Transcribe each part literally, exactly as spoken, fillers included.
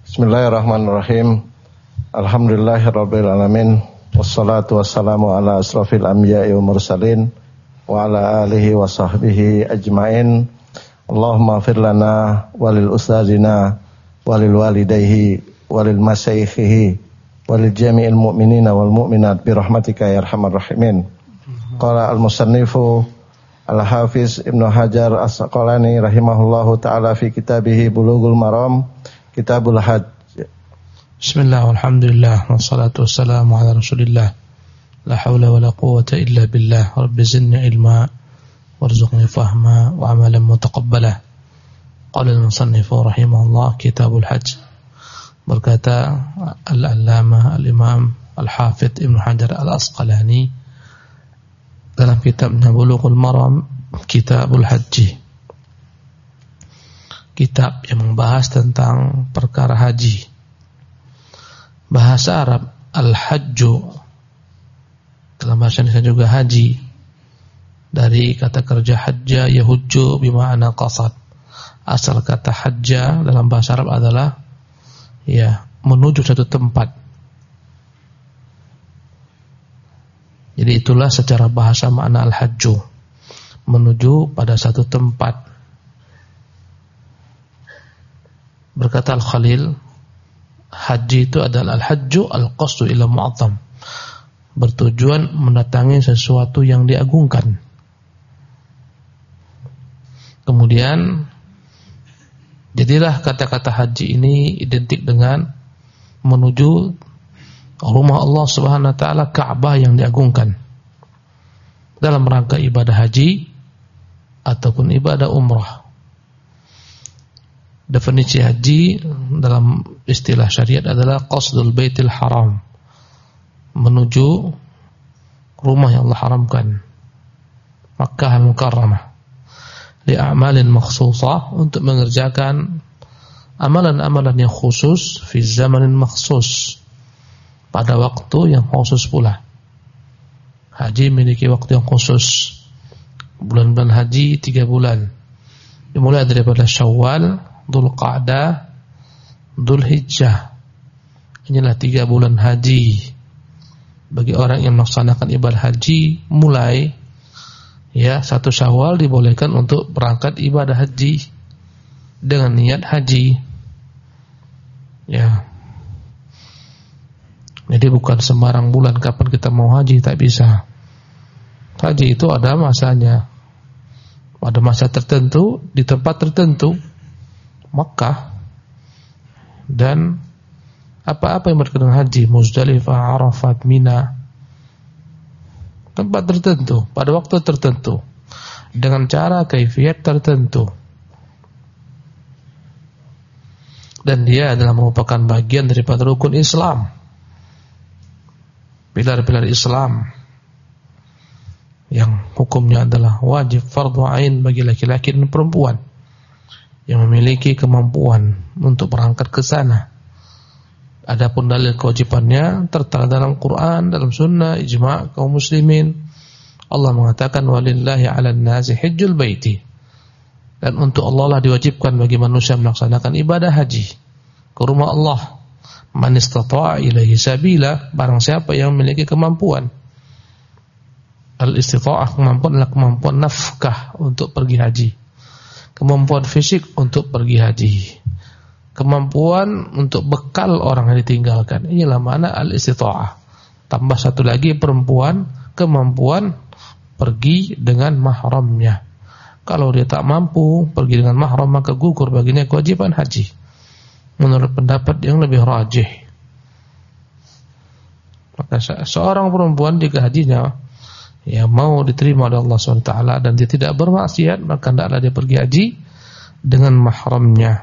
Bismillahirrahmanirrahim. Alhamdulillahirabbil alamin. Wassalatu wassalamu ala asrofil anbiya'i wal mursalin wa ala alihi wa sahbihi ajmain. Allahumma ighfir lana walil ustazina walil walidayhi walil masyayikhihi walil jami'il mu'minina wal mu'minat bi rahmatika ya arhamar rahimin. Qala al-musannifu al-hafiz Ibnu Hajar As-Asqalani rahimahullahu ta'ala fi kitabih Bulughul Maram Kitabul Hajj. Bismillah walhamdulillah wassalatu wassalamu ala Rasulillah. La haula wala quwwata illa billah. Rabbi zidni ilma warzuqni fahma wa amalan mutaqabbala. Qala al-musannifu rahimahullah Kitabul Hajj. Berkata al-allamah al-imam al-hafidh Ibnu Hajar Al-Asqalani dalam kitabnya Bulughul Maram Kitabul Hajj, kitab yang membahas tentang perkara haji. Bahasa Arab al-hajju, dalam bahasa Indonesia juga haji, dari kata kerja hajja yahujju bima'na qasad. Asal kata hajja dalam bahasa Arab adalah ya menuju satu tempat. Jadi itulah secara bahasa makna al-hajju, menuju pada satu tempat. Berkata Al-Khalil, haji itu adalah al-hajju al-qasdu ila mu'azzam, bertujuan mendatangi sesuatu yang diagungkan. Kemudian jadilah kata-kata haji ini identik dengan menuju rumah Allah Subhanahu wa taala, Ka'bah yang diagungkan, dalam rangka ibadah haji ataupun ibadah umrah. Definisi haji dalam istilah syariat adalah qasdul baitil haram, menuju rumah yang Allah haramkan, Makkah al-Mukarramah, li a'malin makhsusah, untuk mengerjakan amalan-amalan yang khusus, fi zamanin makhsus, pada waktu yang khusus pula. Haji memiliki waktu yang khusus. Bulan-bulan haji tiga bulan, dimulai daripada Syawal, Dzulqa'dah, Dzulhijjah. Inilah tiga bulan haji bagi orang yang melaksanakan ibadah haji. Mulai ya satu Syawal dibolehkan untuk berangkat ibadah haji dengan niat haji. Ya. Jadi bukan sembarang bulan kapan kita mau haji, tak bisa. Haji itu ada masanya, pada masa tertentu, di tempat tertentu, Makkah, dan apa-apa yang berkaitan haji, Muzdalifah, Arafat, Mina, tempat tertentu, pada waktu tertentu, dengan cara kaifiyat tertentu. Dan dia adalah merupakan bagian daripada rukun Islam, pilar-pilar Islam yang hukumnya adalah wajib fardhu ain bagi laki-laki dan perempuan yang memiliki kemampuan untuk berangkat ke sana. Adapun dalil kewajibannya tertera dalam Quran, dalam sunnah, ijma' kaum muslimin. Allah mengatakan walillahi 'alan nasi hajjul baiti, dan untuk Allah lah diwajibkan bagi manusia melaksanakan ibadah haji ke rumah Allah. Man istata'a ilaihi sabila, barang siapa yang memiliki kemampuan. Al-istita'ah, kemampuan adalah kemampuan nafkah untuk pergi haji, kemampuan fisik untuk pergi haji, kemampuan untuk bekal orang yang ditinggalkan. Inilah makna al-istita'ah. Tambah satu lagi perempuan, kemampuan pergi dengan mahramnya. Kalau dia tak mampu pergi dengan mahram, maka gugur baginya kewajiban haji, menurut pendapat yang lebih rajih. Maka seorang perempuan jika hajinya ya mau diterima oleh Allah subhanahu wa taala dan dia tidak bermaksiat, maka hendaklah dia pergi haji dengan mahramnya.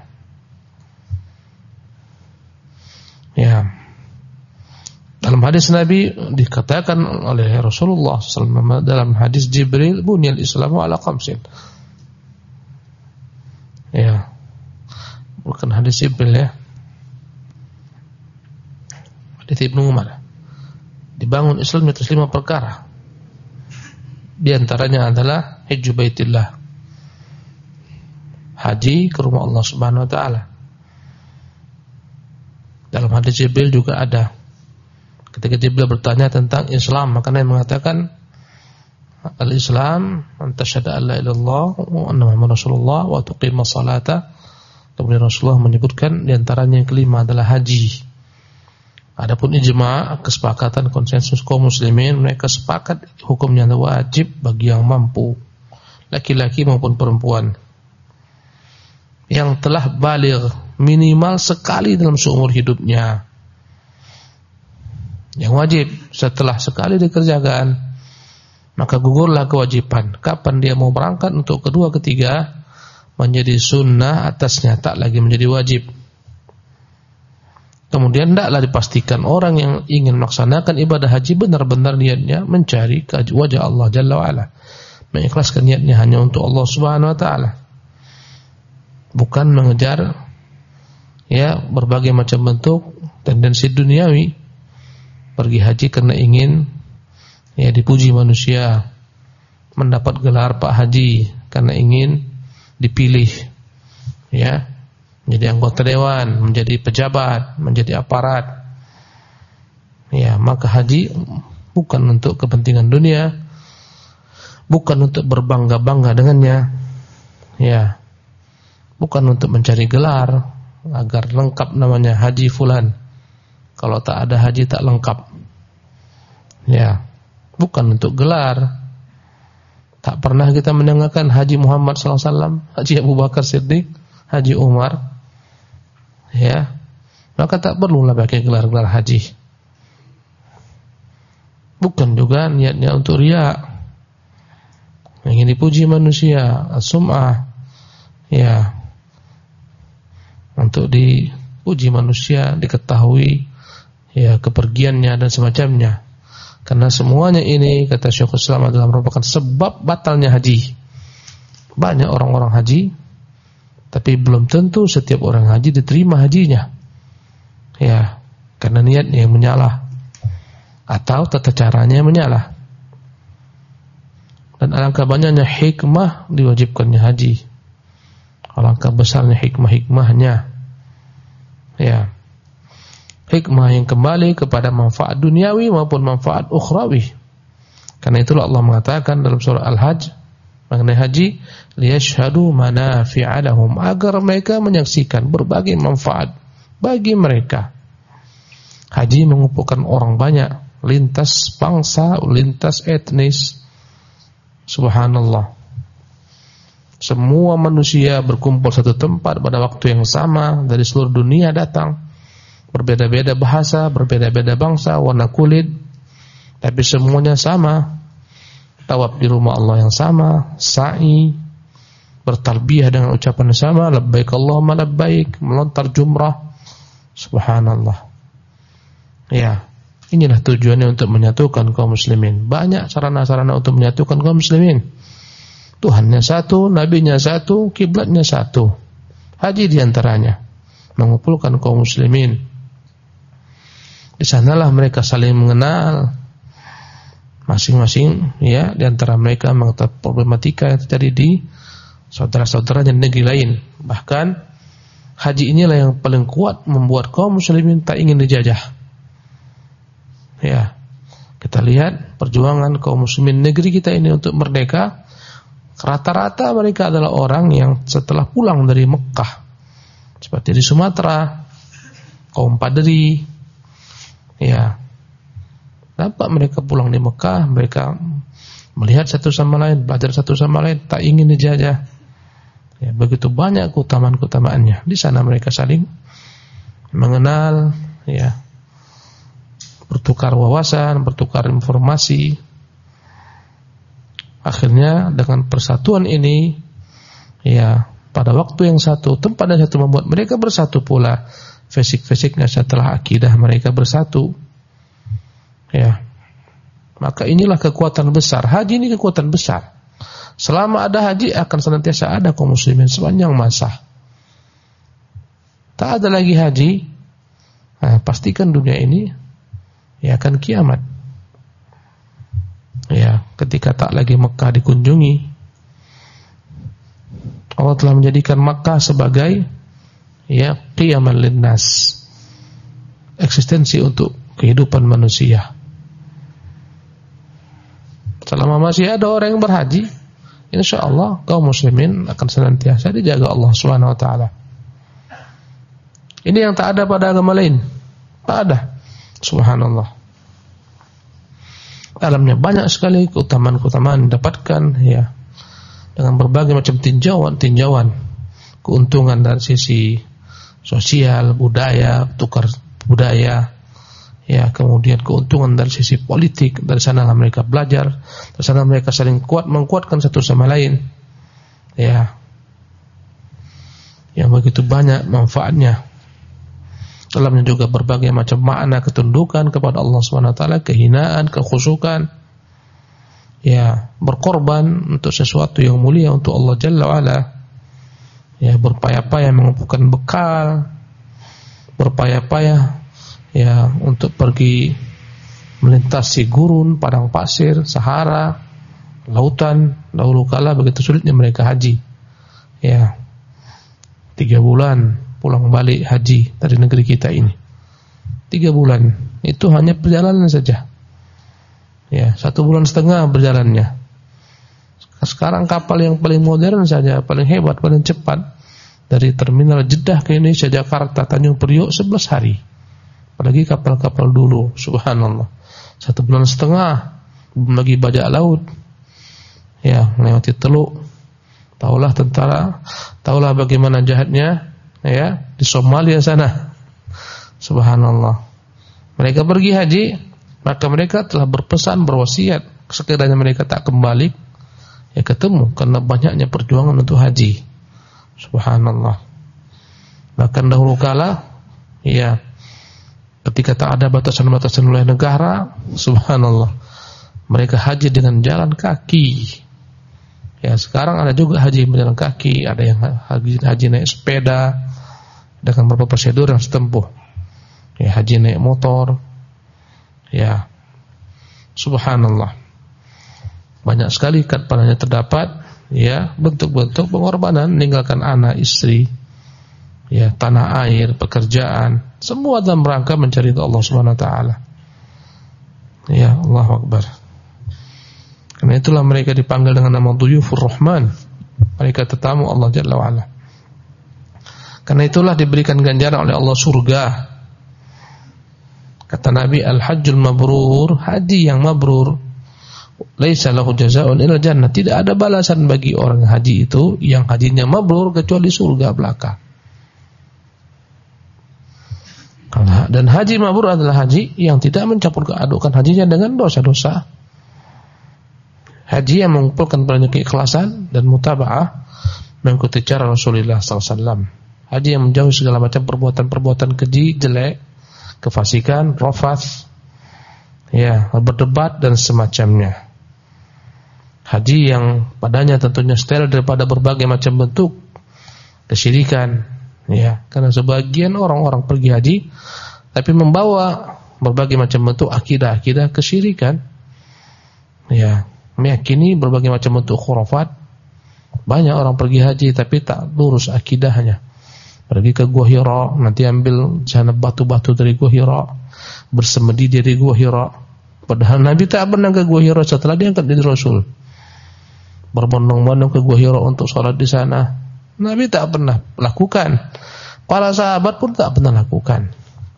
Ya. Dalam hadis Nabi dikatakan oleh Rasulullah sallallahu alaihi wasallam dalam hadis Jibril, bunyal Islamu ala khamsin. Ya. Bukan hadis Jibril ya. Hadis Ibnu Umar. Dibangun Islam atas lima perkara. Di antaranya adalah hajju baitillah, haji ke rumah Allah Subhanahu wa taala. hadis Jibril juga ada. Ketika Jibril bertanya tentang Islam, maka Nabi mengatakan al-Islam an tasyhadu an la ilaha illallah wa anna Muhammadar Rasulullah wa tuqimas salata. Kemudian Rasulullah menyebutkan di antaranya yang kelima adalah haji. Adapun ijma', kesepakatan konsensus kaum muslimin, mereka sepakat hukumnya wajib bagi yang mampu, laki-laki maupun perempuan, yang telah baligh minimal sekali dalam seumur hidupnya. Yang wajib setelah sekali dikerjakan, maka gugurlah kewajiban. Kapan dia mau berangkat untuk kedua ketiga, menjadi sunnah atasnya, tak lagi menjadi wajib. Kemudian tidaklah dipastikan orang yang ingin melaksanakan ibadah haji benar-benar niatnya mencari wajah Allah Jalla wa'ala, mengikhlaskan niatnya hanya untuk Allah Subhanahu wa ta'ala, bukan mengejar ya berbagai macam bentuk tendensi duniawi. Pergi haji karena ingin ya dipuji manusia, mendapat gelar Pak Haji karena ingin dipilih ya menjadi anggota dewan, menjadi pejabat, menjadi aparat. Ya, maka haji bukan untuk kepentingan dunia, bukan untuk berbangga-bangga dengannya. Ya. Bukan untuk mencari gelar agar lengkap namanya haji fulan. Kalau tak ada haji tak lengkap. Ya. Bukan untuk gelar. Tak pernah kita mendengarkan Haji Muhammad sallallahu alaihi wasallam, Haji Abu Bakar Siddiq, Haji Umar. Ya, maka tak perlulah pakai gelar-gelar haji. Bukan juga niatnya untuk riya, ingin dipuji manusia, as-sum'ah, ya, untuk dipuji manusia, diketahui ya kepergiannya dan semacamnya. Karena semuanya ini, kata Syekhul Islam, adalah merupakan sebab batalnya haji. Banyak orang-orang haji, tapi belum tentu setiap orang haji diterima hajinya. Ya, karena niatnya yang menyalah atau tata caranya yang menyalah. Dan alangkah banyaknya hikmah diwajibkannya haji. Alangkah besarnya hikmah-hikmahnya. Ya. Hikmah yang kembali kepada manfaat duniawi maupun manfaat ukhrawi. Karena itulah Allah mengatakan dalam surah Al-Hajj mengenai haji, liyashhadu manafi'a lahum, agar mereka menyaksikan berbagai manfaat bagi mereka. Haji mengumpulkan orang banyak, lintas bangsa, lintas etnis. Subhanallah. Semua manusia berkumpul satu tempat pada waktu yang sama, dari seluruh dunia datang. Berbeda-beda bahasa, berbeda-beda bangsa, warna kulit, tapi semuanya sama. Tawaf di rumah Allah yang sama, sa'i, bertalbiyah dengan ucapan yang sama, labbaik Allahumma labbaik, melontar jumrah. Subhanallah. Ya, inilah tujuannya untuk menyatukan kaum muslimin. Banyak sarana-sarana untuk menyatukan kaum muslimin. Tuhannya satu, nabinya satu, kiblatnya satu. Haji diantaranya mengumpulkan kaum muslimin. Di sanalah mereka saling mengenal. Masing-masing ya di antara mereka mengetahui problematika yang terjadi di saudara-saudaranya negeri lain. Bahkan haji inilah yang paling kuat membuat kaum muslimin tak ingin dijajah. Ya. Kita lihat perjuangan kaum muslimin negeri kita ini untuk merdeka. Rata-rata mereka adalah orang yang setelah pulang dari Mekah, seperti di Sumatera, kaum Padri. Ya. Nampak mereka pulang di Mekah, mereka melihat satu sama lain, belajar satu sama lain, tak ingin dijajah. Ya, begitu banyak keutamaan-keutamaannya. Di sana mereka saling mengenal, ya, bertukar wawasan, bertukar informasi. Akhirnya dengan persatuan ini, ya, pada waktu yang satu, tempat yang satu, membuat mereka bersatu pula. Fisik-fisiknya setelah akidah mereka bersatu. Ya, maka inilah kekuatan besar. Haji ini kekuatan besar. Selama ada haji akan senantiasa ada kaum muslimin sepanjang masa. Tak ada lagi haji, nah, pastikan dunia ini ya akan kiamat. Ya, ketika tak lagi Mekah dikunjungi, Allah telah menjadikan Mekah sebagai ya qiyaman linnas, eksistensi untuk kehidupan manusia. Selama masih ada orang yang berhaji, insyaallah kaum muslimin akan senantiasa dijaga Allah Subhanahu wa taala. Ini yang tak ada pada agama lain. Tak ada. Subhanallah. Dalamnya banyak sekali keutamaan-keutamaan didapatkan ya, dengan berbagai macam tinjauan-tinjauan keuntungan dari sisi sosial, budaya, tukar budaya, ya, kemudian keuntungan dari sisi politik. Dari sanalah mereka belajar, dari sana mereka saling kuat menguatkan satu sama lain, ya, yang begitu banyak manfaatnya. Dalamnya juga berbagai macam makna ketundukan kepada Allah Subhanahu wa taala, kehinaan, kekhusyukan, ya, berkorban untuk sesuatu yang mulia untuk Allah Jalla wa Ala, ya, berpayah-payah mengumpulkan bekal, berpayah-payah ya untuk pergi melintasi gurun, padang pasir, Sahara, lautan. Dahulu kala begitu sulitnya mereka haji, ya, tiga bulan pulang balik haji dari negeri kita ini. Tiga bulan itu hanya perjalanan saja, ya, satu bulan setengah berjalannya. Sekarang kapal yang paling modern saja, paling hebat, paling cepat, dari terminal Jeddah ke Indonesia, Jakarta, Tanjung Priok sebelas hari. Apalagi kapal-kapal dulu, subhanallah, satu bulan setengah, belum lagi bajak laut, ya, melewati Teluk. Taulah tentara, taulah bagaimana jahatnya, ya, di Somalia sana, subhanallah. Mereka pergi haji, maka mereka telah berpesan, berwasiat, sekiranya mereka tak kembali, ya ketemu, karena banyaknya perjuangan untuk haji, subhanallah. Bahkan dahulu kala, ya, ketika tak ada batasan-batasan wilayah negara, subhanallah, mereka haji dengan jalan kaki. Ya, sekarang ada juga haji berjalan kaki, ada yang haji, haji naik sepeda dengan beberapa prosedur yang setempuh. Ya, haji naik motor. Ya, subhanallah. Banyak sekali padanya terdapat, ya, bentuk-bentuk pengorbanan, meninggalkan anak, istri, ya, tanah air, pekerjaan, semua dalam rangka mencari Allah Subhanahu wa taala. Ya, Allahu Akbar. Karena itulah mereka dipanggil dengan nama Duyufur Rahman, mereka tetamu Allah Jalla wa Ala. Karena itulah diberikan ganjaran oleh Allah surga. Kata Nabi, Al-Hajjul Mabrur, haji yang mabrur, laisa lahu jazaa'un illa jannah, tidak ada balasan bagi orang haji itu yang hajinya mabrur kecuali surga belaka. Dan haji mabrur adalah haji yang tidak mencampur adukkan hajinya dengan dosa-dosa. Haji yang mengumpulkan banyak keikhlasan dan mutaba'ah, mengikuti cara Rasulullah sallallahu alaihi wasallam. Haji yang menjauhi segala macam perbuatan-perbuatan keji, jelek, kefasikan, rafath, ya, berdebat dan semacamnya. Haji yang padanya tentunya steril daripada berbagai macam bentuk kesyirikan, ya, karena sebagian orang-orang pergi haji tapi membawa berbagai macam bentuk akidah-akidah kesyirikan, ya, meyakini berbagai macam bentuk khurafat. Banyak orang pergi haji tapi tak lurus akidahnya. Pergi ke Gua Hira, nanti ambil sana batu-batu dari Gua Hira, bersemedi dari Gua Hira. Padahal Nabi tak pernah ke Gua Hira setelah diangkat jadi Rasul. Berbondong-bondong ke Gua Hira untuk sholat di sana, Nabi tak pernah lakukan. Para sahabat pun tak pernah lakukan.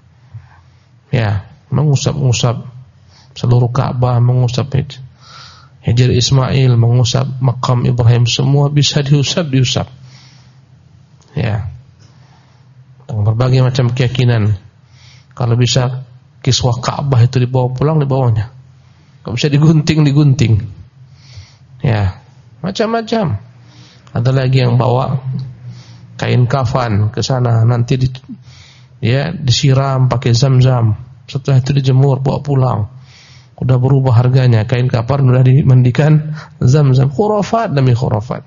Ya, mengusap-usap seluruh Ka'bah, mengusap Hajar Ismail, mengusap makam Ibrahim, semua bisa diusap-diusap. Ya, dengan berbagai macam keyakinan. Kalau bisa kiswah Ka'bah itu dibawa pulang, dibawanya. Kalau bisa digunting-digunting. Ya, macam-macam. Ada lagi yang bawa kain kafan ke sana, nanti di, ya, disiram pakai zam-zam. Setelah itu dijemur, bawa pulang. Udah berubah harganya, kain kafan sudah dimandikan zam-zam. Khurafat demi khurafat.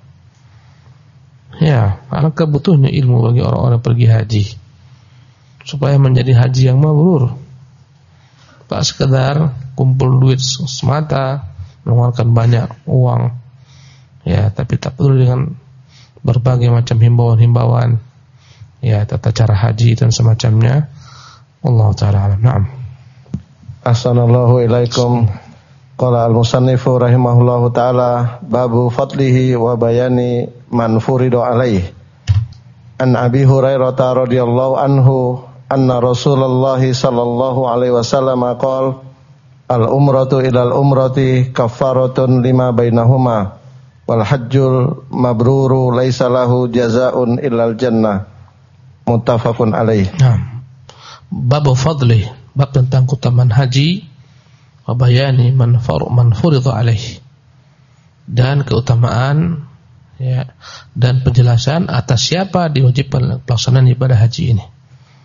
Ya, alangkah butuhnya ilmu bagi orang-orang pergi haji supaya menjadi haji yang mabrur. Tak sekedar kumpul duit semata, mengeluarkan banyak uang, ya, tapi tak peduli dengan berbagai macam himbauan-himbauan, ya, tata cara haji dan semacamnya, Allah taala alam. Naam. Ahsanallahu ilaikum. Qala al-musannifu rahimahullahu taala babu fadlihi wa bayani man furidu alaihi. An Abi Hurairah radhiyallahu anhu anna Rasulullah sallallahu alaihi wasallam qala al-umratu ilal umrati kaffaratun lima bainahuma wal hajjul mabruru laisa lahu jazaa'un illal jannah. Muttafaqun alaih. Naam. Bab fadli, bab tentang keutamaan haji, wa bayani man far man furidha alaih, dan keutamaan ya dan penjelasan atas siapa diwajibkan pelaksanaan ibadah haji ini.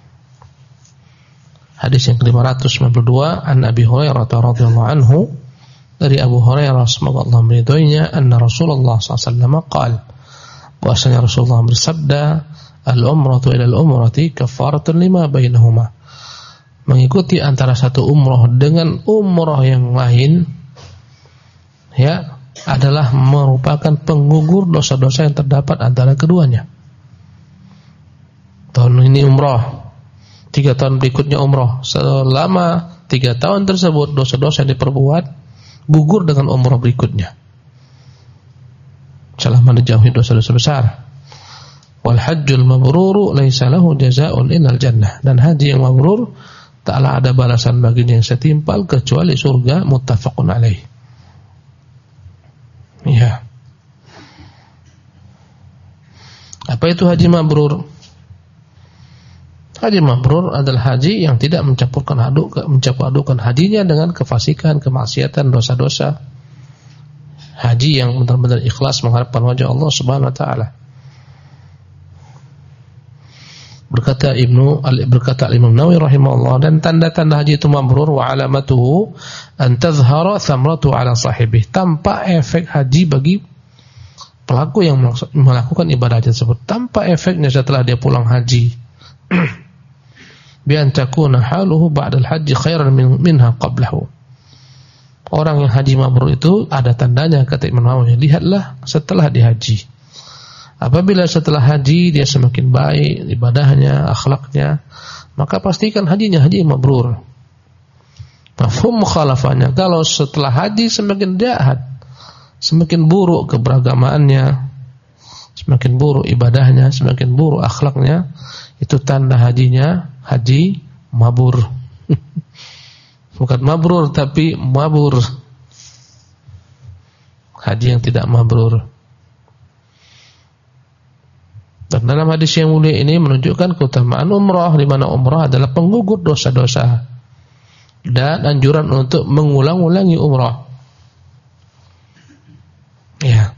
Hadis yang ke lima ratus sembilan puluh dua, an Abi Hurairah radhiyallahu anhu, dari Abu Hurairah semoga Allah meridhoinya, anna Rasulullah sallallahu alaihi wasallam qala, bahwasanya Rasulullah bersabda, al-umratu ila al-umrati kaffaratun lima bainahuma. Mengikuti antara satu umrah dengan umrah yang lain ya adalah merupakan penggugur dosa-dosa yang terdapat antara keduanya. Tahun ini umrah, tiga tahun berikutnya umrah. Selama tiga tahun tersebut dosa-dosa yang diperbuat gugur dengan umrah berikutnya, selama dijauhi dosa-dosa besar. Wal hajjul mabruru laisa lahu jazaa'un illal jannah, dan haji yang mabrur taklah ada balasan baginya yang setimpal kecuali surga. Muttafaqun alaih. Ya. Apa itu haji mabrur? Haji mabrur adalah haji yang tidak mencampurkan aduk mencampur adukan hajinya dengan kefasikan, kemaksiatan, dosa-dosa. Haji yang benar-benar ikhlas mengharapkan wajah Allah Subhanahu wa taala. Berkata Ibnu berkata Imam Nawawi rahimahullah, dan tanda-tanda haji itu mabrur wa alamatuhu an tazhara thamratu ala sahibih, tanpa efek haji bagi pelaku yang melakukan ibadah tersebut, tanpa efeknya setelah dia pulang haji. Bi an takuna haluhu ba'da al-haji khairan minha qablahu. Orang yang haji mabrur itu ada tandanya, kata Imam Nawawi, lihatlah setelah dihaji. Apabila setelah haji dia semakin baik ibadahnya, akhlaknya, maka pastikan hajinya haji mabrur. Mafhum mukhalafahnya, kalau setelah haji semakin jahat, semakin buruk keberagamaannya, semakin buruk ibadahnya, semakin buruk akhlaknya, itu tanda hajinya haji mabur. Bukan mabrur tapi mabur. Haji yang tidak mabrur. Dan dalam hadis yang mulia ini menunjukkan keutamaan umrah, di mana umrah adalah penggugur dosa-dosa, dan anjuran untuk mengulang-ulangi umrah. Ya.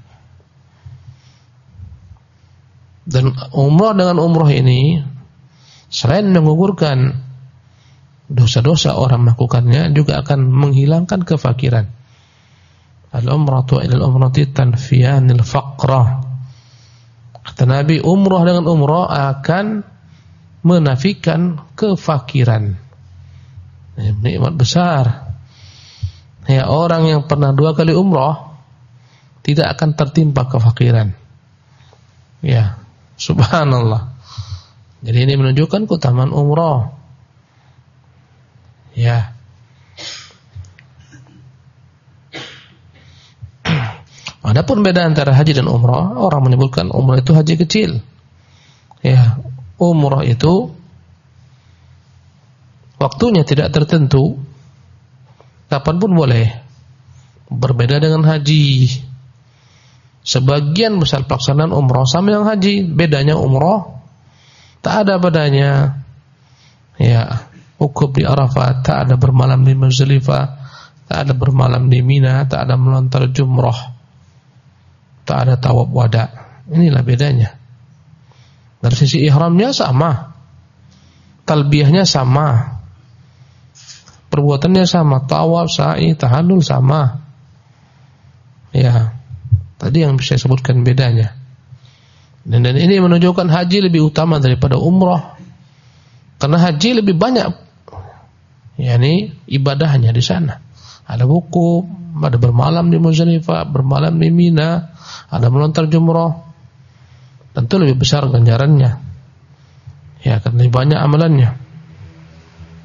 Dan umrah dengan umrah ini selain menggugurkan dosa-dosa orang melakukannya, juga akan menghilangkan kefakiran. Al-umratu ila al-umrati tanfiyanil faqrah. Kata Nabi, umrah dengan umrah akan menafikan kefakiran. Ini nikmat besar. Ya, orang yang pernah dua kali umrah tidak akan tertimpa kefakiran. Ya, subhanallah. Jadi ini menunjukkan keutamaan umrah. Ya. Adapun beda antara haji dan umrah, orang menyebutkan umrah itu haji kecil. Ya, umrah itu waktunya tidak tertentu, kapanpun boleh. Berbeda dengan haji. Sebagian besar pelaksanaan umrah sama yang haji, bedanya umrah tak ada padanya. Ya, wukuf di Arafah, tak ada bermalam di Muzdalifah, tak ada bermalam di Mina, tak ada melontar jumrah, tak ada tawaf wada. Inilah bedanya. Dari sisi ihramnya sama, talbiyahnya sama, perbuatannya sama, tawaf, sa'i, tahallul sama. Ya, tadi yang bisa saya sebutkan bedanya. Dan, dan ini menunjukkan haji lebih utama daripada umrah, karena haji lebih banyak, yakni ibadahnya di sana. Ada wukuf, ada bermalam di Muzdalifah, bermalam di Mina, ada melontar jumrah. Tentu lebih besar ganjarannya. Ya, karena lebih banyak amalannya.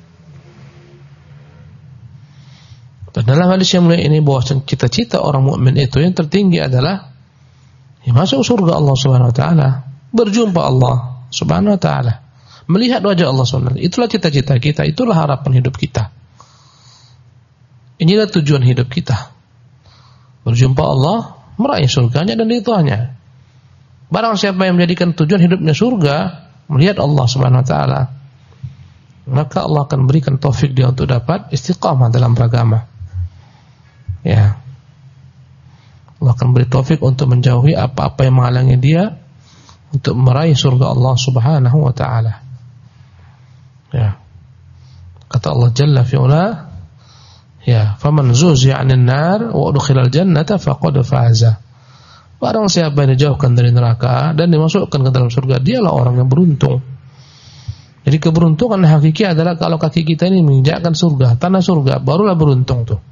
dalam hadis yang mulia ini bahwa cita-cita orang mukmin itu yang tertinggi adalah ya, masuk surga Allah Subhanahu wa taala, berjumpa Allah Subhanahu wa taala, melihat wajah Allah Subhanahu wa taala. Itulah cita-cita kita, itulah harapan hidup kita. Inilah tujuan hidup kita. Berjumpa Allah, meraih surganya dan ridhanya. Barang siapa yang menjadikan tujuan hidupnya surga, melihat Allah Subhanahu wa taala, maka Allah akan berikan taufik dia untuk dapat istiqamah dalam beragama. Ya. Allah akan beri taufik untuk menjauhi apa-apa yang menghalangi dia untuk meraih surga Allah Subhanahu wa taala. Ya. Kata Allah Jalla fi'ala, ya, faman zuzi'a 'anil nar wa udkhilal jannata faqad faza. Barang siapa yang dijauhkan dari neraka dan dimasukkan ke dalam surga, dialah orang yang beruntung. Jadi keberuntungan hakiki adalah kalau kaki kita ini menginjakkan surga, tanah surga, barulah beruntung tuh.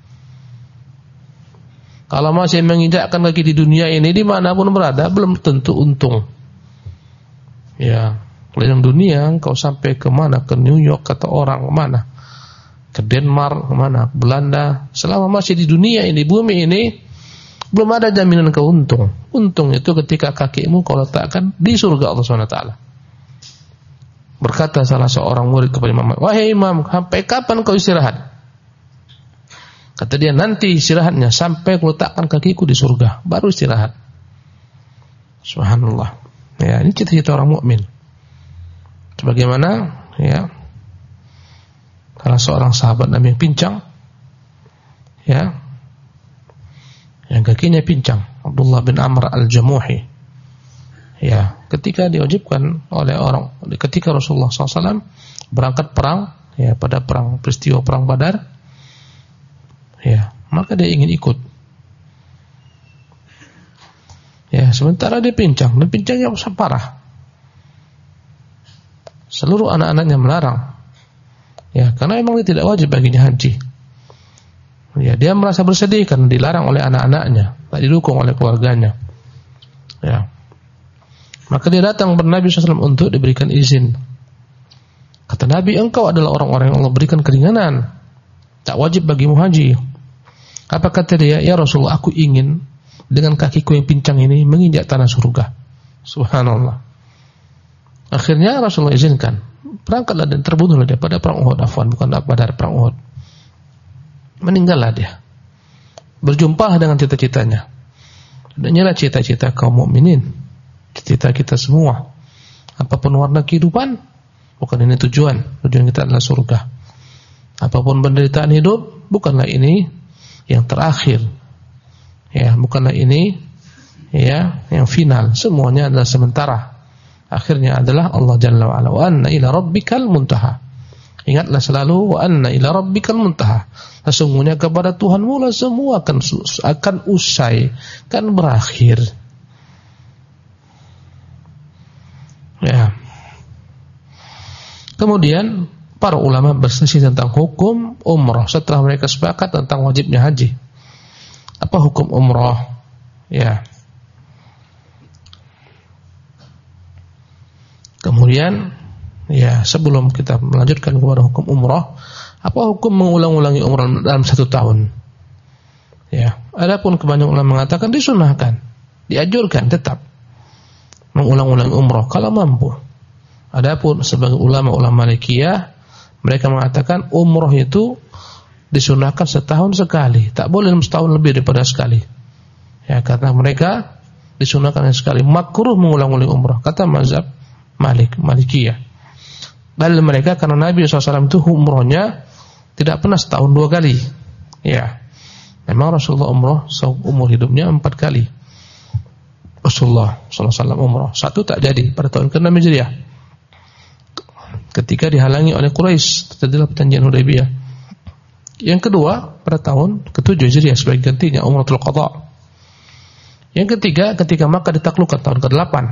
Kalau masih menginjakkan kaki di dunia ini, dimanapun berada, belum tentu untung. Ya, keliling dunia, kau sampai kemana? Ke New York, kata orang, kemana? Ke Denmark, kemana? Belanda. Selama masih di dunia ini, bumi ini, belum ada jaminan keuntung. Untung itu ketika kakimu kau letakkan di surga Allah subhanahu wa taala. Berkata salah seorang murid kepada Imam, wahai Imam, sampai kapan kau istirahat? Kata dia, nanti istirahatnya sampai aku letakkan kakiku di surga, baru istirahat. Subhanallah. Ya, ini cita-cita orang mukmin. Sebagaimana ya salah seorang sahabat Nabi yang pincang, ya, yang kakinya pincang, Abdullah bin Amr al-Jamuhi. Ya, ketika diwajibkan oleh orang, ketika Rasulullah shallallahu alaihi wasallam berangkat perang, ya, pada perang peristiwa perang Badar, ya, maka dia ingin ikut. Ya, sementara dia pincang, dan pincangnya sangat parah. Seluruh anak-anaknya melarang. Ya, karena memang dia tidak wajib baginya haji. Ya, dia merasa bersedih karena dilarang oleh anak-anaknya, tak didukung oleh keluarganya. Ya. Maka dia datang kepada Nabi shallallahu alaihi wasallam untuk diberikan izin. Kata Nabi, engkau adalah orang-orang yang Allah berikan keringanan, tak wajib bagimu haji. Apa kata dia? Ya Rasulullah, aku ingin dengan kakiku yang pincang ini menginjak tanah surga. Subhanallah. Akhirnya Rasulullah izinkan. Berangkatlah dan terbunuhlah dia pada perang Uhud. Afwan, bukan pada perang Uhud. Meninggallah dia. Berjumpa dengan cita-citanya. Dan inilah cita-cita kaum mukminin. Cita kita semua. Apapun warna kehidupan, bukan ini tujuan. Tujuan kita adalah surga. Apapun penderitaan hidup, bukanlah ini yang terakhir. Ya, bukanlah ini ya yang final. Semuanya adalah sementara. Akhirnya adalah Allah Jalla wa Ala. Wa anna ila rabbikal muntaha. Ingatlah selalu wa anna ila rabbikal muntaha. Sesungguhnya kepada Tuhanmu lah semua akan akan usai, akan berakhir. Ya. Kemudian para ulama berselisih tentang hukum umrah setelah mereka sepakat tentang wajibnya haji. Apa hukum umrah? Ya. Kemudian, ya, sebelum kita melanjutkan kepada hukum umrah, apa hukum mengulang-ulangi umrah dalam satu tahun? Ya, adapun kebanyakan ulama mengatakan disunahkan, dianjurkan tetap mengulang-ulangi umrah kalau mampu. Adapun sebagai ulama-ulama Malikiyah, mereka mengatakan umrah itu disunahkan setahun sekali, tak boleh setahun lebih daripada sekali. Ya, karena mereka disunahkan sekali, makruh mengulang-ulangi umrah, kata mazhab Malik, Malikiyah. Dalil mereka karena Nabi shallallahu alaihi wasallam itu umrahnya tidak pernah setahun dua kali. Ya, memang Rasulullah umrah seumur hidupnya empat kali. Rasulullah shallallahu alaihi wasallam umrah, satu tak jadi pada tahun keenam Hijriah. Ketika dihalangi oleh Quraisy, terjadilah perjanjian Hudaybiyah. Yang kedua pada tahun ketujuh Hijriah sebagai gantinya Umratul Qadha. Yang ketiga ketika Makkah ditaklukkan tahun kedelapan.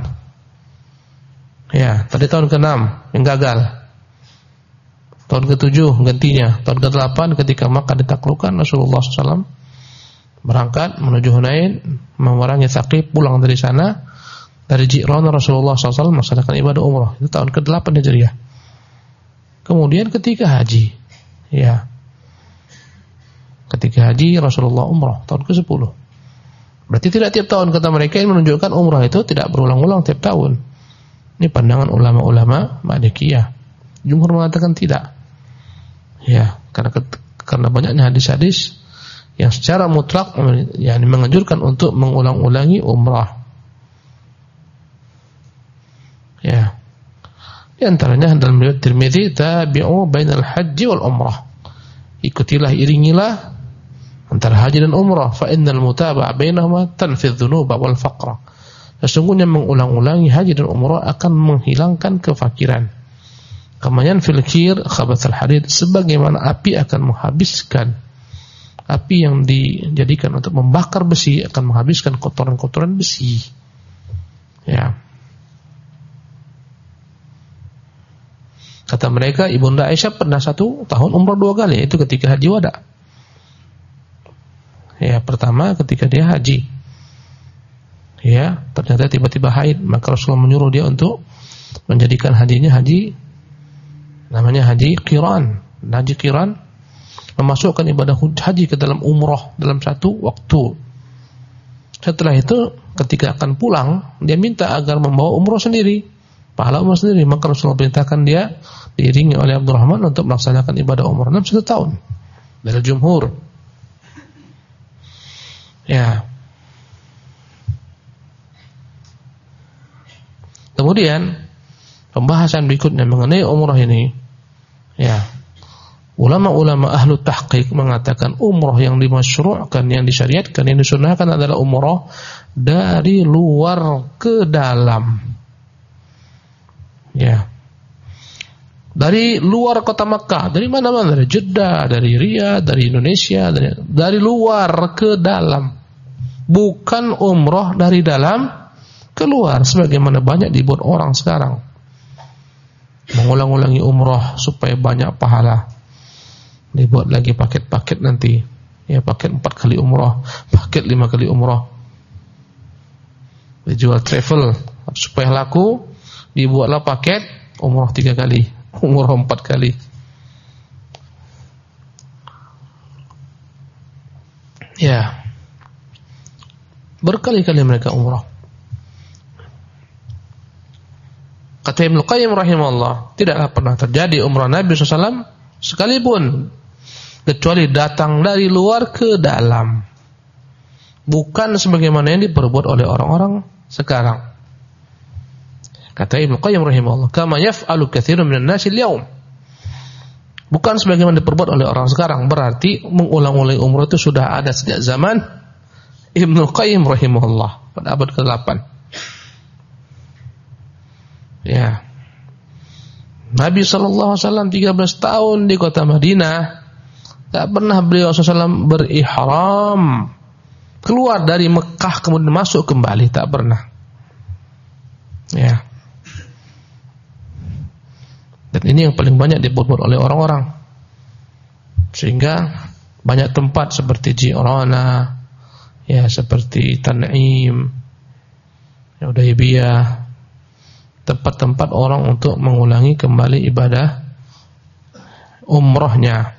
Ya, tadi tahun keenam yang gagal. Tahun ketujuh gantinya, tahun kedelapan ketika Makkah ditaklukkan, Rasulullah shallallahu alaihi wasallam berangkat menuju Hunain, memerangi Tsaqif, pulang dari sana. Dari Ji'ran Rasulullah shallallahu alaihi wasallam melaksanakan ibadah umrah. Itu tahun kedelapan Hijriah. Kemudian ketika haji, ya, Ketika haji Rasulullah umrah tahun ke sepuluh. Berarti tidak tiap tahun, kata mereka, yang menunjukkan umrah itu tidak berulang-ulang tiap tahun. Ini pandangan ulama-ulama Malikiyah. Jumhur mengatakan tidak. Ya, karena karena banyaknya hadis-hadis yang secara mutlak yakni menganjurkan untuk mengulang-ulangi umrah. Ya. Di antaranya dalam riwayat Tirmidzi, tabi'u bainal haji wal umrah. Ikutilah, iringilah antara haji dan umrah, fa innal mutaba'a bainahuma tanfidh dzunuba wal faqra. Sesungguhnya mengulang-ulangi haji dan umrah akan menghilangkan kefakiran. Kamayan fil kir khabathal hadid, sebagaimana api akan menghabiskan, api yang dijadikan untuk membakar besi akan menghabiskan kotoran-kotoran besi. Ya. Kata mereka, Ibunda Aisyah pernah satu tahun umrah dua kali, itu ketika haji wada. Ya, pertama ketika dia haji. Ya, ternyata tiba-tiba haid, maka Rasulullah menyuruh dia untuk menjadikan hajinya haji namanya haji qiran. Haji qiran memasukkan ibadah haji ke dalam umrah dalam satu waktu. Setelah itu ketika akan pulang, dia minta agar membawa umrah sendiri, pahala umrah sendiri, maka Rasulullah perintahkan dia diiringi oleh Abdurrahman untuk melaksanakan ibadah umrah dalam satu tahun. Dari jumhur. Ya. Kemudian pembahasan berikutnya mengenai umrah ini. Ya. Ulama-ulama ahlu tahqiq mengatakan umrah yang dimasyru'kan, yang disyariatkan, yang disunnahkan adalah umrah dari luar ke dalam. Ya. Dari luar kota Makkah, dari mana-mana, dari Jeddah, dari Riyadh, dari Indonesia, dari, dari luar ke dalam. Bukan umrah dari dalam keluar sebagaimana banyak dibuat orang sekarang. Mengulang-ulangi umrah supaya banyak pahala. Dibuat lagi paket-paket nanti. Ya, paket empat kali umrah, paket lima kali umrah. Dijual travel supaya laku, dibuatlah paket umrah tiga kali, umrah empat kali. Ya. Berkali-kali mereka umrah. Kata Ibnu Qayyim rahimahullah, tidaklah pernah terjadi umrah Nabi shallallahu alaihi wasallam sekalipun kecuali datang dari luar ke dalam, bukan sebagaimana yang diperbuat oleh orang-orang sekarang. Kata Ibnu Qayyim rahimahullah, kama yaf'alu katsirun minan nasi al-yaum, bukan sebagaimana diperbuat oleh orang sekarang. Berarti mengulang-ulang umrah itu sudah ada sejak zaman Ibnu Qayyim rahimahullah pada abad ke-delapan. Ya. Nabi sallallahu alaihi wasallam tiga belas tahun di kota Madinah, tak pernah beliau sallallahu alaihi wasallam berihram keluar dari Mekah kemudian masuk kembali, tak pernah. Ya. Dan ini yang paling banyak dibuat oleh orang-orang. Sehingga banyak tempat seperti Ji'rana, ya seperti Tan'im, ya Hudaybiyah, tempat-tempat orang untuk mengulangi kembali ibadah umrahnya.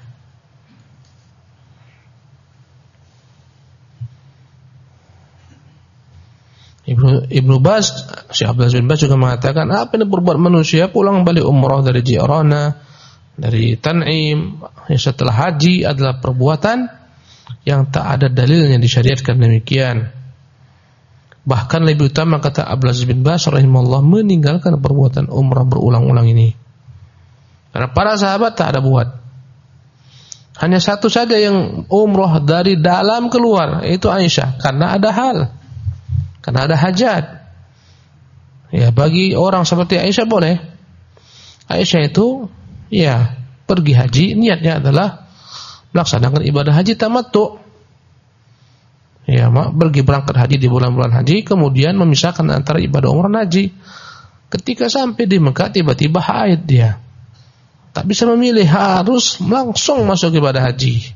Ibnu Ibnu Baz, Syekh Abdul bin Baz juga mengatakan, apa yang diperbuat manusia pulang balik umrah dari Ji'rana, dari Tan'im, ya setelah haji adalah perbuatan yang tak ada dalilnya disyariatkan demikian. Bahkan lebih utama, kata Abdul bin Baz rahimahullah, meninggalkan perbuatan umrah berulang-ulang ini. Karena para sahabat tak ada buat. Hanya satu saja yang umrah dari dalam keluar, yaitu Aisyah, karena ada hal, karena ada hajat. Ya, bagi orang seperti Aisyah boleh. Aisyah itu ya pergi haji, niatnya adalah melaksanakan ibadah haji tamattu. Ya, pergi berangkat haji di bulan-bulan haji, kemudian memisahkan antara ibadah umrah dan haji. Ketika sampai di Mekah tiba-tiba haid dia. Tak bisa memilih, harus langsung masuk ibadah haji.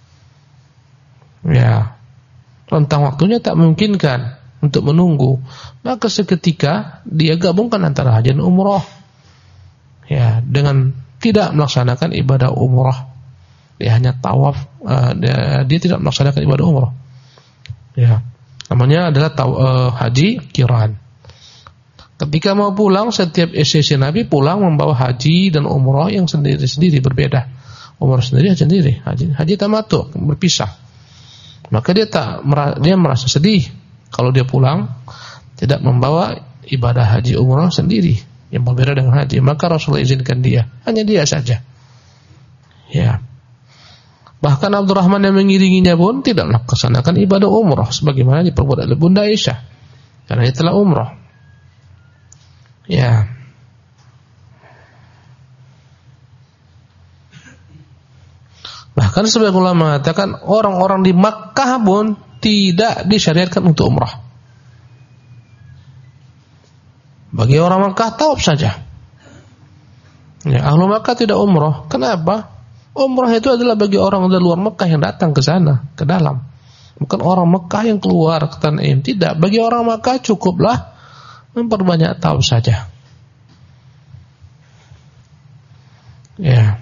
Ya. Rentang waktunya tak memungkinkan untuk menunggu. Maka seketika dia gabungkan antara haji dan umrah. Ya, dengan tidak melaksanakan ibadah umrah. dia hanya tawaf, uh, dia, dia tidak melaksanakan ibadah umrah. Ya, namanya adalah taw, uh, haji qiran. Ketika mau pulang, setiap sesi Nabi pulang membawa haji dan umrah yang sendiri-sendiri berbeda. Umrah sendiri, haji sendiri, haji, haji tamattu berpisah. Maka dia tak dia merasa sedih kalau dia pulang tidak membawa ibadah haji umrah sendiri yang berbeda dengan haji. Maka Rasulullah izinkan dia, hanya dia saja. Ya. Bahkan Abdurrahman yang mengiringinya pun tidak melaksanakan ibadah umrah sebagaimana diperbuat oleh Bunda Aisyah, karena dia telah umrah. Ya. Bahkan sebagian ulama mengatakan orang-orang di Makkah pun tidak disyariatkan untuk umrah. Bagi orang Makkah tawaf saja. Ya, ahlu Makkah tidak umrah. Kenapa? Umrah itu adalah bagi orang dari luar Makkah yang datang ke sana, ke dalam. Bukan orang Makkah yang keluar ke Tan'im. Tidak, bagi orang Makkah cukuplah memperbanyak tawaf saja. Ya.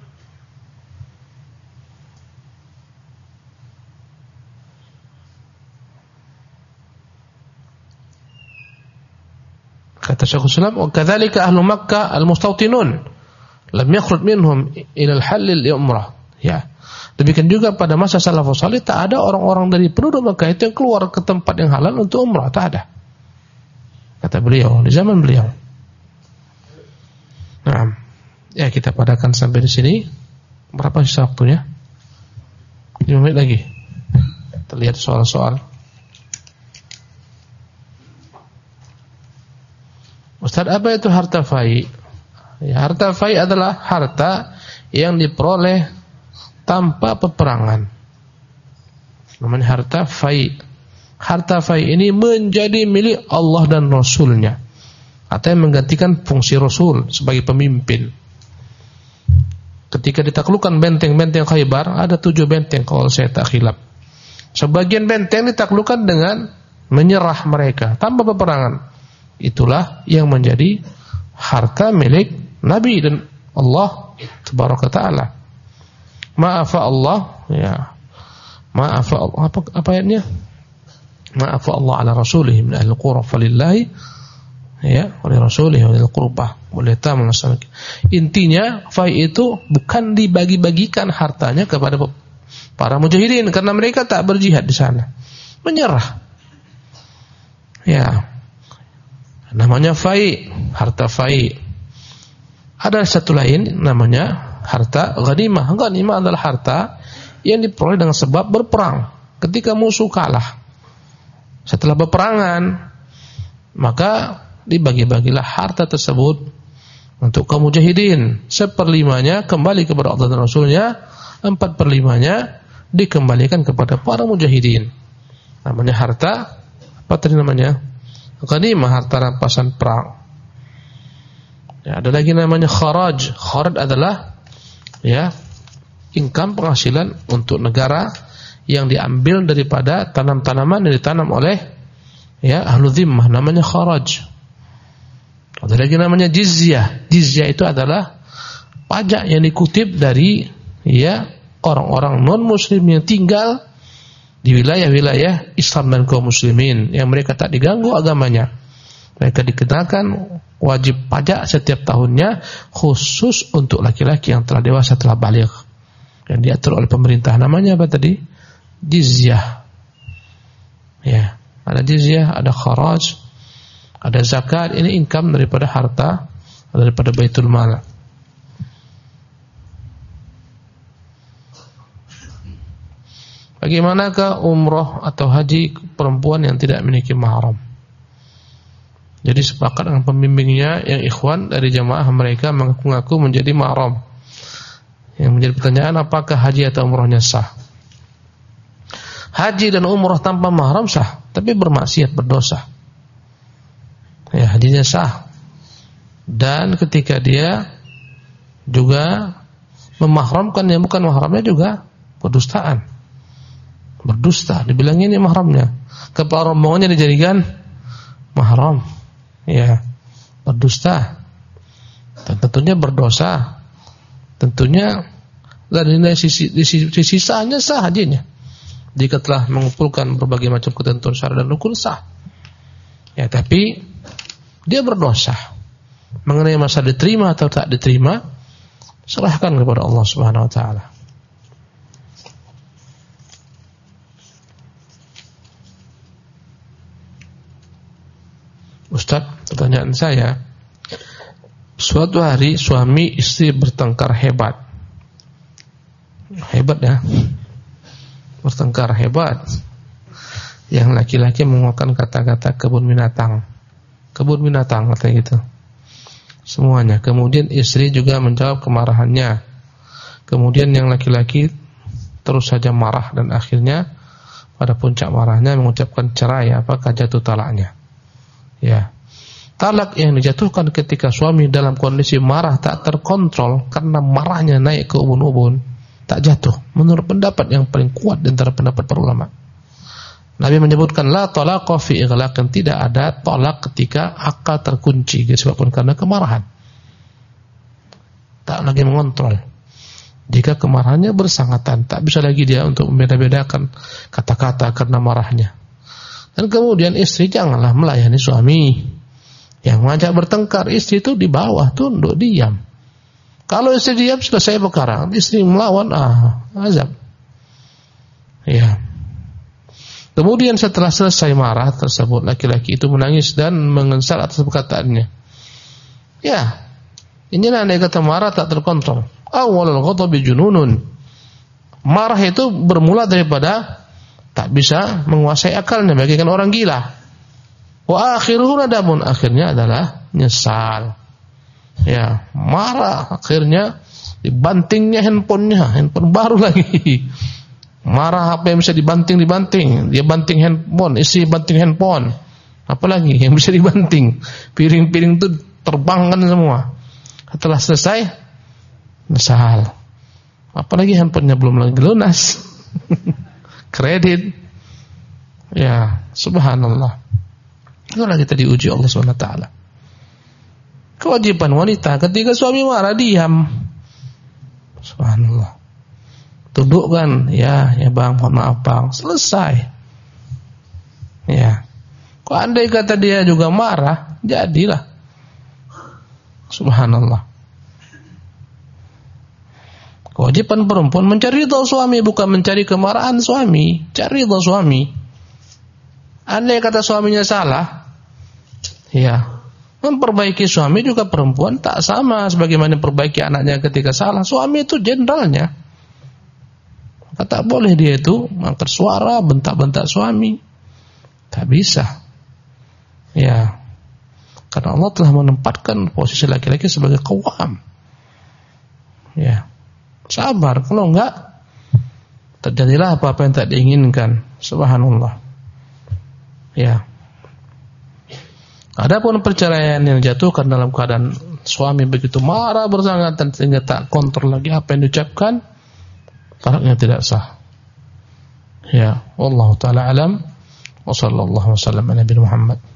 Kata Syekhul Islam, "Wa kadzalika ahlu Makkah al-mustawtinun lam yakhruj minhum ila al-hal li-umrah." Ya. Demikian juga pada masa salafus salih tak ada orang-orang dari penduduk Makkah itu yang keluar ke tempat yang halal untuk umrah, tak ada. Kata beliau di zaman beliau. Nah, ya kita padakan sampai di sini. Berapa sisa waktunya? lima menit lagi. Terlihat soal-soal. Ustaz, apa itu harta fai? Ya, harta fai adalah harta yang diperoleh tanpa peperangan. Namanya harta fai. Harta fai ini menjadi milik Allah dan Rasulnya, atau yang menggantikan fungsi Rasul sebagai pemimpin. Ketika ditaklukkan benteng-benteng Khaybar, ada tujuh benteng kalau saya tak khilaf. Sebagian benteng ditaklukkan dengan menyerah mereka tanpa peperangan. Itulah yang menjadi harta milik Nabi dan Allah Tabaraka Ta'ala. Ma'afa Allah, ya. Ma'afa Allah, apa, apa ayatnya? Ma'afa Allah ala rasulih min ahli qura falillahi, ya, oleh rasulih oleh qurba boleh tamu. Intinya fai itu bukan dibagi-bagikan hartanya kepada para mujahidin, karena mereka tak berjihad di sana, menyerah. Ya, namanya fai, harta fai. Ada satu lain namanya harta ghanimah. Ghanimah adalah harta yang diperoleh dengan sebab berperang. Ketika musuh kalah, setelah peperangan, maka dibagi-bagilah harta tersebut untuk kaum mujahidin. Seperlimanya kembali kepada Allah dan Rasulnya, empat perlimanya dikembalikan kepada para mujahidin. Namanya harta, apa tadi namanya? Ghanimah, harta rampasan perang. Ya, ada lagi namanya kharaj. Kharaj adalah, ya, income, penghasilan untuk negara yang diambil daripada tanam-tanaman yang ditanam oleh, ya, ahlu dhimmah, namanya kharaj. Ada lagi namanya jizyah. Jizyah itu adalah pajak yang dikutip dari, ya, orang-orang non-muslim yang tinggal di wilayah-wilayah Islam dan kaum muslimin yang mereka tak diganggu agamanya. Mereka dikenakan wajib pajak setiap tahunnya, khusus untuk laki-laki yang telah dewasa, telah baligh, yang diatur oleh pemerintah. Namanya apa tadi? Jizyah. Ya, ada jizyah, ada kharaj, ada zakat. Ini income daripada harta, daripada baitul mal. Bagaimanakah umrah atau haji perempuan yang tidak memiliki mahram? Jadi sepakat dengan pembimbingnya yang ikhwan dari jamaah, mereka mengaku-ngaku menjadi mahram. Yang menjadi pertanyaan, apakah haji atau umrahnya sah? Haji dan umrah tanpa mahram sah, tapi bermaksiat, berdosa. Ya, hajinya sah. Dan ketika dia juga memahramkan yang bukan mahramnya juga berdustaan. Berdusta, dibilang ini mahramnya. Kepala rombongannya dijadikan mahram. Ya, berdusta. Dan tentunya berdosa. Tentunya dan di sisi di sisi sahnya sah hajinya. Jika telah mengumpulkan berbagai macam ketentuan syarat dan rukun sah. Ya, tapi dia berdosa. Mengenai masa diterima atau tak diterima, serahkan kepada Allah Subhanahu wa taala. Ustaz, pertanyaan saya, suatu hari suami istri bertengkar hebat. Hebat ya. Bertengkar hebat. Yang laki-laki mengeluarkan kata-kata kebun binatang. Kebun binatang katanya gitu. Semuanya. Kemudian istri juga menjawab kemarahannya. Kemudian yang laki-laki terus saja marah dan akhirnya pada puncak marahnya mengucapkan cerai. Apakah jatuh talaknya? Ya. Talak yang dijatuhkan ketika suami dalam kondisi marah tak terkontrol karena marahnya naik ke ubun-ubun, tak jatuh. Menurut pendapat yang paling kuat di antara pendapat para ulama. Nabi menyebutkan la talaqa fi ighlaqin, tidak ada talak ketika akal terkunci disebabkan karena kemarahan. Tak lagi mengontrol. Jika kemarahannya bersangatan, tak bisa lagi dia untuk membeda-bedakan kata-kata karena marahnya. Dan kemudian istri janganlah melayani suami. Yang mengajak bertengkar, istri itu di bawah, tunduk, diam. Kalau istri diam, selesai perkara. Istri melawan, ah, azab. Ya. Kemudian setelah selesai marah tersebut, laki-laki itu menangis dan mengesal atas perkataannya. Ya, inilah andai kata marah tak terkontrol. Awalul ghadabi jununun. Marah itu bermula daripada tak bisa menguasai akalnya, bagaikan orang gila. Wa akhiruhu nadamun, akhirnya adalah nyesal. Ya, marah, akhirnya dibantingnya handphonenya, handphone baru lagi. Marah apa yang bisa dibanting-dibanting, dia banting handphone, istri banting handphone. Apalagi yang bisa dibanting? Piring-piring itu terbangkan semua. Setelah selesai, nyesal. Apalagi handphonenya belum lagi lunas. Kredit. Ya, subhanallah. Itulah kita diuji Allah subhanahu wa taala. Kewajiban wanita ketika suami marah diam. Subhanallah. Tundukkan, ya, ya bang, mohon maaf bang, selesai. Ya. Kok andai kata dia juga marah, jadilah. Subhanallah. Kewajiban perempuan mencari ridha suami, bukan mencari kemarahan suami. Cari ridha suami. Andai kata suaminya salah, ya, memperbaiki suami juga perempuan tak sama sebagaimana memperbaiki anaknya ketika salah. Suami itu jenderalnya. Maka tak boleh dia itu mengangkat suara, bentak-bentak suami. Tak bisa. Ya. Karena Allah telah menempatkan posisi laki-laki sebagai qawwam. Ya. Sabar, kalau enggak terjadilah apa-apa yang tak diinginkan. Subhanallah. Ya. Adapun perceraian yang dijatuhkan dalam keadaan suami begitu marah bersangatan sehingga tak kontrol lagi apa yang diucapkan, talaknya tidak sah. Ya, wallahu taala alam. Wa sallallahu wasallam ala nabiyina Muhammad.